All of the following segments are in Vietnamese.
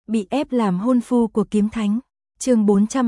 Bị ép làm hôn phu của kiếm thánh. Chương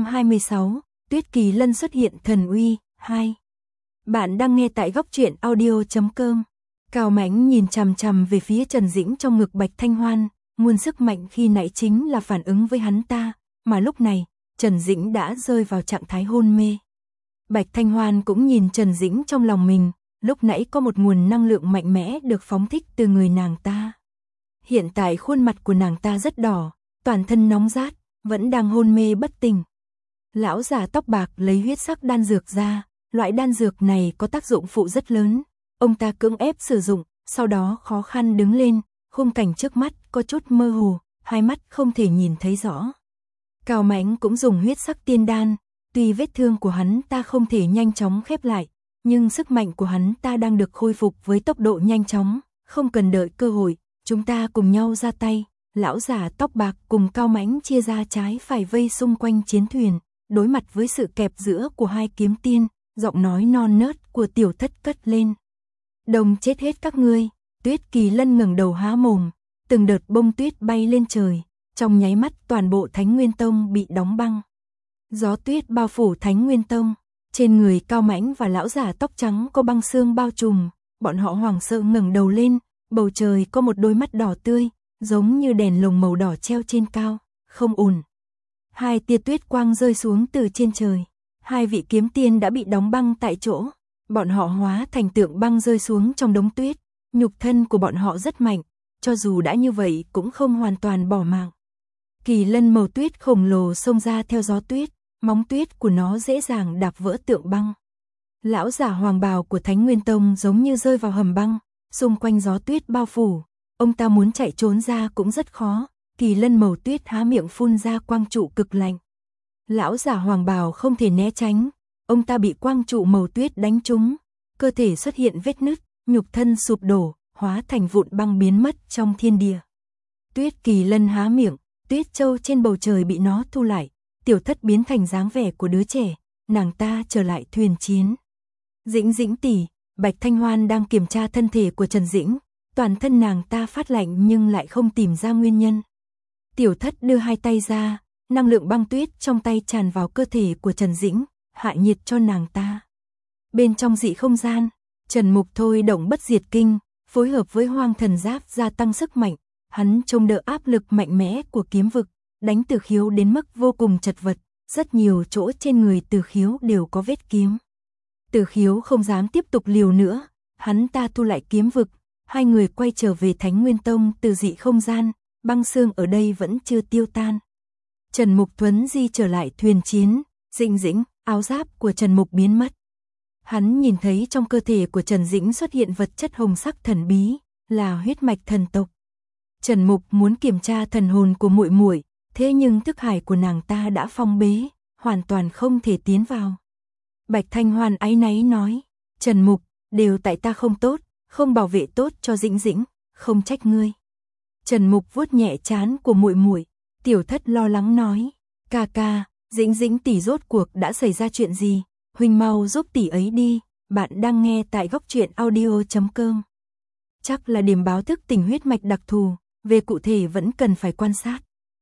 426, Tuyết Kỳ Lân xuất hiện thần uy 2. Bạn đang nghe tại góc truyện audio.com. Cao Mãnh nhìn chằm chằm về phía Trần Dĩnh trong ngực Bạch Thanh Hoan, nguồn sức mạnh khi nãy chính là phản ứng với hắn ta, mà lúc này, Trần Dĩnh đã rơi vào trạng thái hôn mê. Bạch Thanh Hoan cũng nhìn Trần Dĩnh trong lòng mình, lúc nãy có một nguồn năng lượng mạnh mẽ được phóng thích từ người nàng ta. Hiện tại khuôn mặt của nàng ta rất đỏ, toàn thân nóng rát, vẫn đang hôn mê bất tỉnh. Lão già tóc bạc lấy huyết sắc đan dược ra, loại đan dược này có tác dụng phụ rất lớn. Ông ta cưỡng ép sử dụng, sau đó khó khăn đứng lên, khung cảnh trước mắt có chút mơ hồ, hai mắt không thể nhìn thấy rõ. Cao Mãnh cũng dùng huyết sắc tiên đan, tuy vết thương của hắn ta không thể nhanh chóng khép lại, nhưng sức mạnh của hắn ta đang được khôi phục với tốc độ nhanh chóng, không cần đợi cơ hội, chúng ta cùng nhau ra tay. Lão già tóc bạc cùng Cao Mãnh chia ra trái phải vây xung quanh chiến thuyền, đối mặt với sự kẹp giữa của hai kiếm tiên, giọng nói non nớt của Tiểu Thất cất lên. Đồng chết hết các ngươi. Tuyết Kỳ Lân ngẩng đầu há mồm, từng đợt bông tuyết bay lên trời, trong nháy mắt toàn bộ Thánh Nguyên Tông bị đóng băng. Gió tuyết bao phủ Thánh Nguyên Tông, trên người Cao Mãnh và lão già tóc trắng có băng xương bao trùm, bọn họ hoảng sợ ngẩng đầu lên, bầu trời có một đôi mắt đỏ tươi, giống như đèn lồng màu đỏ treo trên cao, không ổn. Hai tia tuyết quang rơi xuống từ trên trời, hai vị kiếm tiên đã bị đóng băng tại chỗ, bọn họ hóa thành tượng băng rơi xuống trong đống tuyết, nhục thân của bọn họ rất mạnh, cho dù đã như vậy cũng không hoàn toàn bỏ mạng. Kỳ lân màu tuyết khổng lồ xông ra theo gió tuyết, móng tuyết của nó dễ dàng đạp vỡ tượng băng. Lão giả hoàng bào của Thánh Nguyên Tông giống như rơi vào hầm băng, xung quanh gió tuyết bao phủ, ông ta muốn chạy trốn ra cũng rất khó. Kỳ lân màu tuyết há miệng phun ra quang trụ cực lạnh. Lão giả hoàng bào không thể né tránh, ông ta bị quang trụ màu tuyết đánh trúng, cơ thể xuất hiện vết nứt, nhục thân sụp đổ, hóa thành vụn băng biến mất trong thiên địa. Tuyết Kỳ Lân há miệng, tuyết châu trên bầu trời bị nó thu lại, Tiểu Thất biến thành dáng vẻ của đứa trẻ, nàng ta trở lại thuyền chiến. Dĩnh Dĩnh tỷ, Bạch Thanh Hoan đang kiểm tra thân thể của Trần Dĩnh, toàn thân nàng ta phát lạnh nhưng lại không tìm ra nguyên nhân. Tiểu Thất đưa hai tay ra, năng lượng băng tuyết trong tay tràn vào cơ thể của Trần Dĩnh, hạ nhiệt cho nàng ta. Bên trong dị không gian, Trần Mục thôi động bất diệt kinh, phối hợp với hoang thần giáp gia tăng sức mạnh, hắn chống đỡ áp lực mạnh mẽ của kiếm vực, đánh Từ Khiếu đến mức vô cùng chật vật, rất nhiều chỗ trên người Từ Khiếu đều có vết kiếm. Từ Khiếu không dám tiếp tục liều nữa, hắn ta thu lại kiếm vực, hai người quay trở về Thánh Nguyên Tông từ dị không gian, băng xương ở đây vẫn chưa tiêu tan. Trần Mục thuấn di trở lại thuyền chiến, Dĩnh Dĩnh, áo giáp của Trần Mục biến mất. Hắn nhìn thấy trong cơ thể của Trần Dĩnh xuất hiện vật chất hồng sắc thần bí, là huyết mạch thần tộc. Trần Mục muốn kiểm tra thần hồn của muội muội, thế nhưng thức hải của nàng ta đã phong bế, hoàn toàn không thể tiến vào. Bạch Thanh Hoan áy náy nói, Trần Mục, đều tại ta không tốt, không bảo vệ tốt cho Dĩnh Dĩnh, không trách ngươi. Trần Mục vuốt nhẹ trán của muội muội, Tiểu Thất lo lắng nói, ca ca, Dĩnh Dĩnh tỷ rốt cuộc đã xảy ra chuyện gì, huynh mau giúp tỷ ấy đi. Bạn đang nghe tại góc truyện audio.com. Chắc là điểm báo thức tỉnh huyết mạch đặc thù, về cụ thể vẫn cần phải quan sát.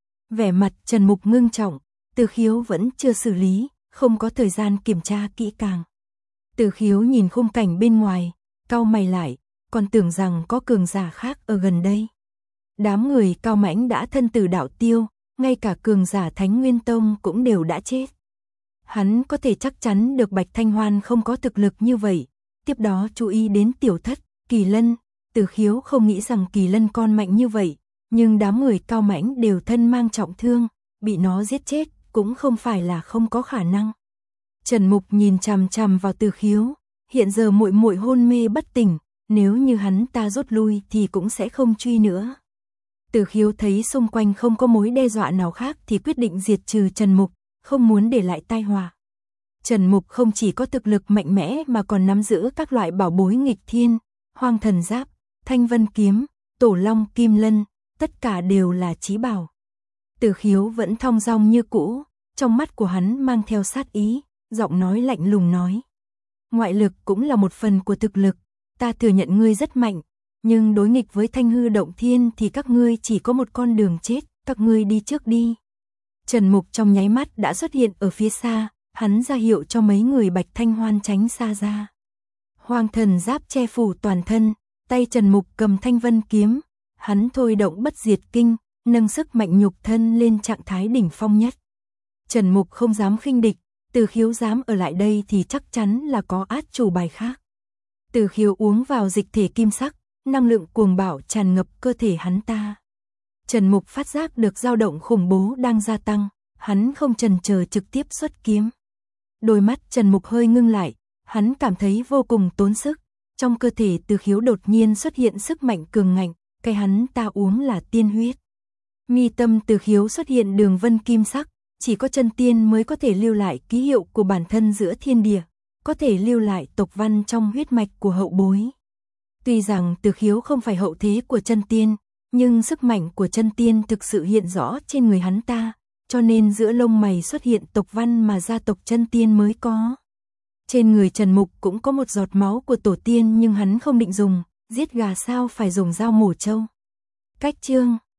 Vẻ mặt Trần Mục ngưng trọng, Từ Khiếu vẫn chưa xử lý, không có thời gian kiểm tra kỹ càng. Từ Khiếu nhìn khung cảnh bên ngoài, cau mày lại, còn tưởng rằng có cường giả khác ở gần đây. Đám người Cao Mãnh đã thân tử đạo tiêu, ngay cả cường giả Thánh Nguyên Tông cũng đều đã chết. Hắn có thể chắc chắn được Bạch Thanh Hoan không có thực lực như vậy, tiếp đó chú ý đến Tiểu Thất, Kỳ Lân. Từ Khiếu không nghĩ rằng Kỳ Lân con mạnh như vậy, nhưng đám người Cao Mãnh đều thân mang trọng thương, bị nó giết chết cũng không phải là không có khả năng. Trần Mục nhìn chằm chằm vào Từ Khiếu, hiện giờ muội muội hôn mê bất tỉnh, nếu như hắn ta rút lui thì cũng sẽ không truy nữa. Từ Khiếu thấy xung quanh không có mối đe dọa nào khác thì quyết định diệt trừ Trần Mục, không muốn để lại tai họa. Trần Mục không chỉ có thực lực mạnh mẽ mà còn nắm giữ các loại bảo bối nghịch thiên, hoang thần giáp, thanh vân kiếm, tổ long kim lân, tất cả đều là chí bảo. Từ Khiếu vẫn thong dong như cũ, trong mắt của hắn mang theo sát ý, giọng nói lạnh lùng nói. Ngoại lực cũng là một phần của thực lực, ta thừa nhận ngươi rất mạnh, nhưng đối nghịch với Thanh Hư Động Thiên thì các ngươi chỉ có một con đường chết, các ngươi đi trước đi. Trần Mục trong nháy mắt đã xuất hiện ở phía xa, hắn ra hiệu cho mấy người Bạch Thanh Hoan tránh xa ra. Hoang thần giáp che phủ toàn thân, tay Trần Mục cầm thanh vân kiếm, hắn thôi động bất diệt kinh, nâng sức mạnh nhục thân lên trạng thái đỉnh phong nhất. Trần Mục không dám khinh địch, Từ Khiếu dám ở lại đây thì chắc chắn là có át chủ bài khác. Từ Khiếu uống vào dịch thể kim sắc, năng lượng cuồng bạo tràn ngập cơ thể hắn ta. Trần Mục phát giác được dao động khủng bố đang gia tăng, hắn không chần chờ trực tiếp xuất kiếm. Đôi mắt Trần Mục hơi ngưng lại, hắn cảm thấy vô cùng tốn sức, trong cơ thể Từ Khiếu đột nhiên xuất hiện sức mạnh cường ngạnh, cái hắn ta uống là tiên huyết. Mi tâm Từ Khiếu xuất hiện đường vân kim sắc, chỉ có chân tiên mới có thể lưu lại ký hiệu của bản thân giữa thiên địa, có thể lưu lại tộc văn trong huyết mạch của hậu bối. Tuy rằng Từ Khiếu không phải hậu thế của chân tiên, nhưng sức mạnh của chân tiên thực sự hiện rõ trên người hắn ta, cho nên giữa lông mày xuất hiện tộc văn mà gia tộc chân tiên mới có. Trên người Trần Mục cũng có một giọt máu của tổ tiên nhưng hắn không định dùng, giết gà sao phải dùng dao mổ trâu. Cách chương